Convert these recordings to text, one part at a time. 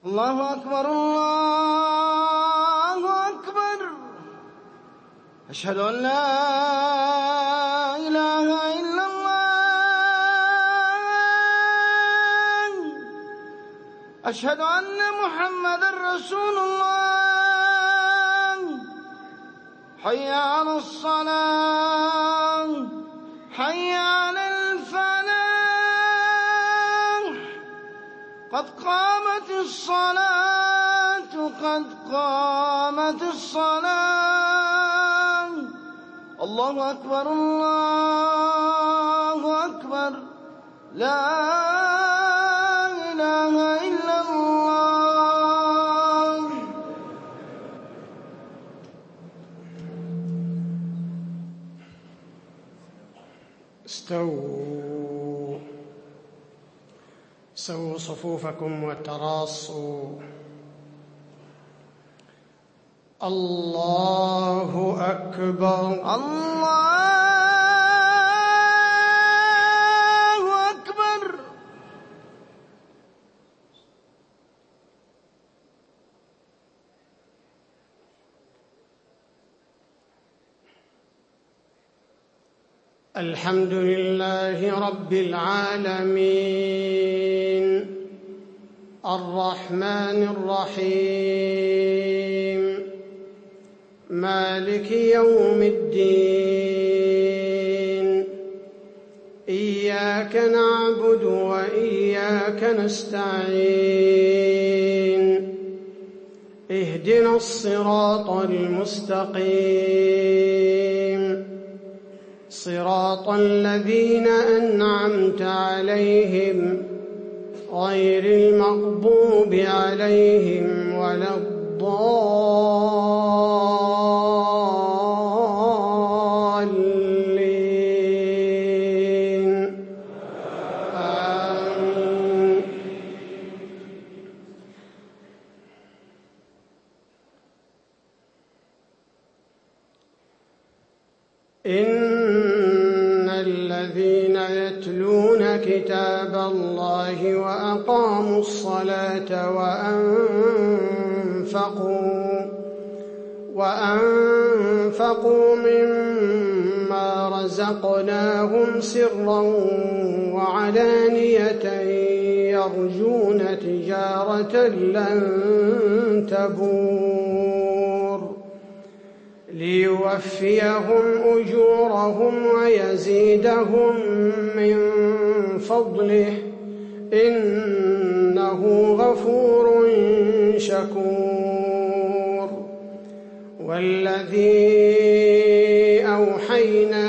الله أكبر الله أكبر. أشهد أن لا إله إلا الله. أشهد أن محمدًا رسول الله. حي على الصلاة حي على الفلاح. قد قامت الصلاة قد قامت الصلاة. الله أكبر الله أكبر. لا إله إلا الله. سووا صفوفكم وتراصوا. الله أكبر الله أكبر. الحمد لله رب العالمين الرحمن الرحيم مالك يوم الدين. إياك نعبد وإياك نستعين. اهدنا الصراط المستقيم صراط الذين أنعمت عليهم غير المغضوب عليهم ولا الضالين. آمين. إن الذين يتلون كتاب الله وأقاموا الصلاة وأنفقوا مما رزقناهم سرا وعلانية يرجون تجارة لن تبور ليوفيهم أجورهم ويزيدهم من فضله إنه غفور شكور. والذي أوحينا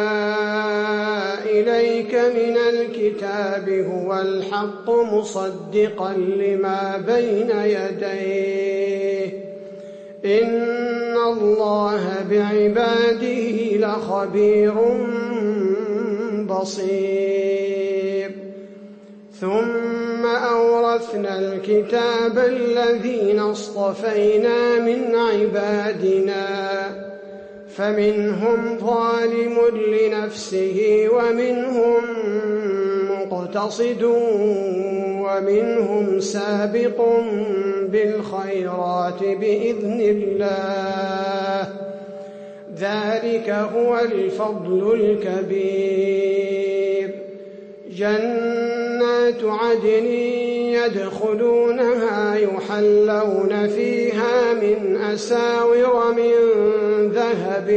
إليك من الكتاب هو الحق مصدقا لما بين يديه إن الله بعباده لخبير بصير. ثم أورثنا الكتاب الذين اصطفينا من عبادنا فمنهم ظالم لنفسه ومنهم مقتصد ومنهم سابق بالخيرات بإذن الله ذلك هو الفضل الكبير. جنات عدن يدخلونها يحلون فيها من أساور من ذهب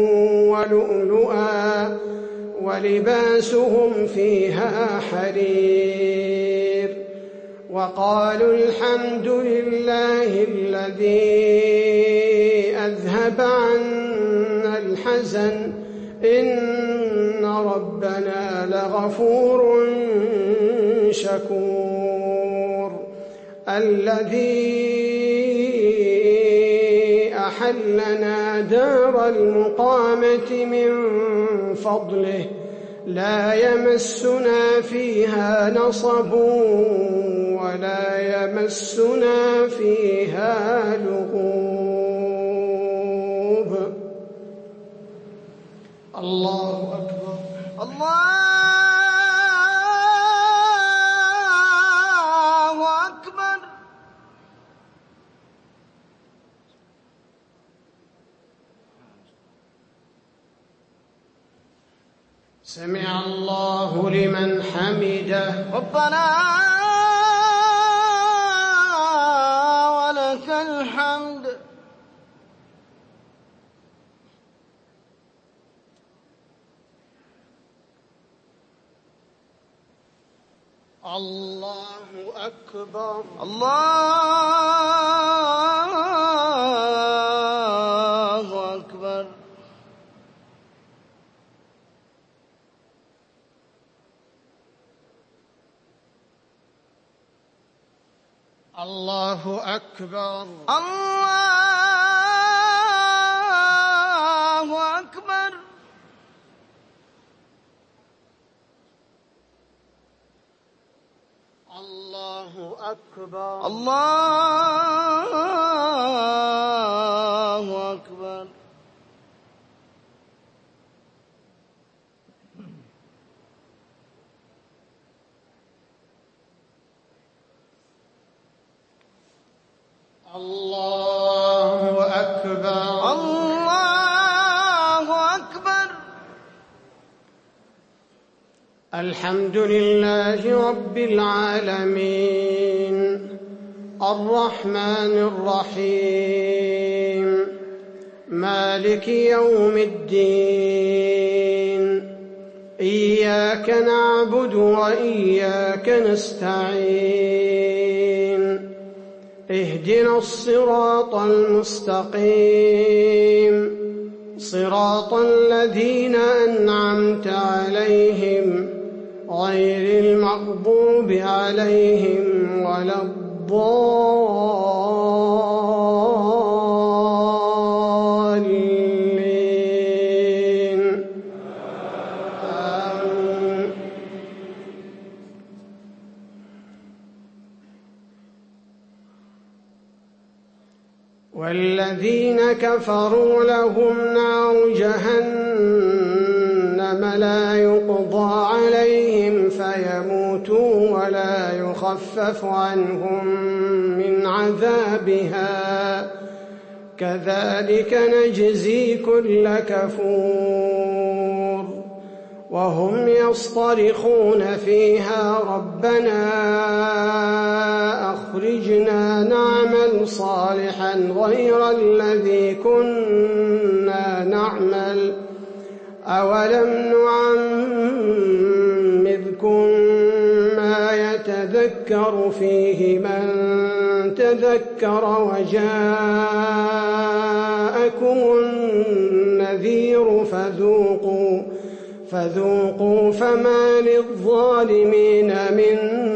ولؤلؤا ولباسهم فيها حرير. وقالوا الحمد لله الذي أذهب عنا الحزن إن ربنا لغفور شكور. الذي أحلنا دار المقامة من فضله لا يمسنا فيها نصب ولا يمسنا فيها لغوب. الله أكبر الله أكبر. سمع الله لمن حمده. ربنا ولك الحمد. الله أكبر. الله أكبر. الله أكبر. الله أكبر. الله أكبر. الله أكبر. الله أكبر. الله أكبر. الحمد لله رب العالمين الرحمن الرحيم مالك يوم الدين إياك نعبد وإياك نستعين اهدنا الصراط المستقيم صراط الذين أنعمت عليهم غير المغضوب عليهم ولا الضالين. آمين. والذين كفروا لهم نار جهنم لا يقضى عليهم فيموتوا ولا يخفف عنهم من عذابها كذلك نجزي كل كفور. وهم يصطرخون فيها ربنا أخرجنا نعمل صالحا غير الذي كنا نعمل أولم نعمركم ما يتذكر فيه من تذكر وجاءكم النذير فذوقوا فما للظالمين من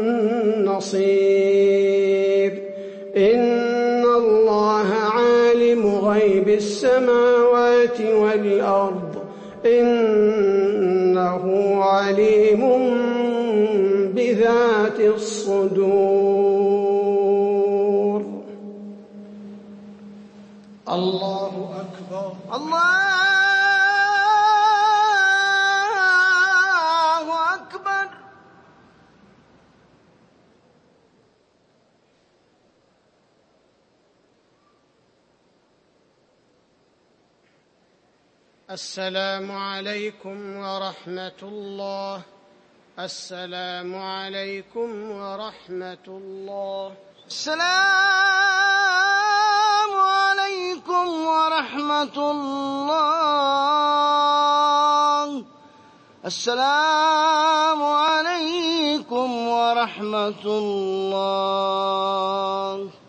نصير. إن الله عالم غيب السماوات والأرض إنه عليم بذات الصدور. الله أكبر. الله أكبر. السلام عليكم ورحمة الله. السلام عليكم ورحمة الله. السلام عليكم ورحمة الله. السلام عليكم ورحمة الله.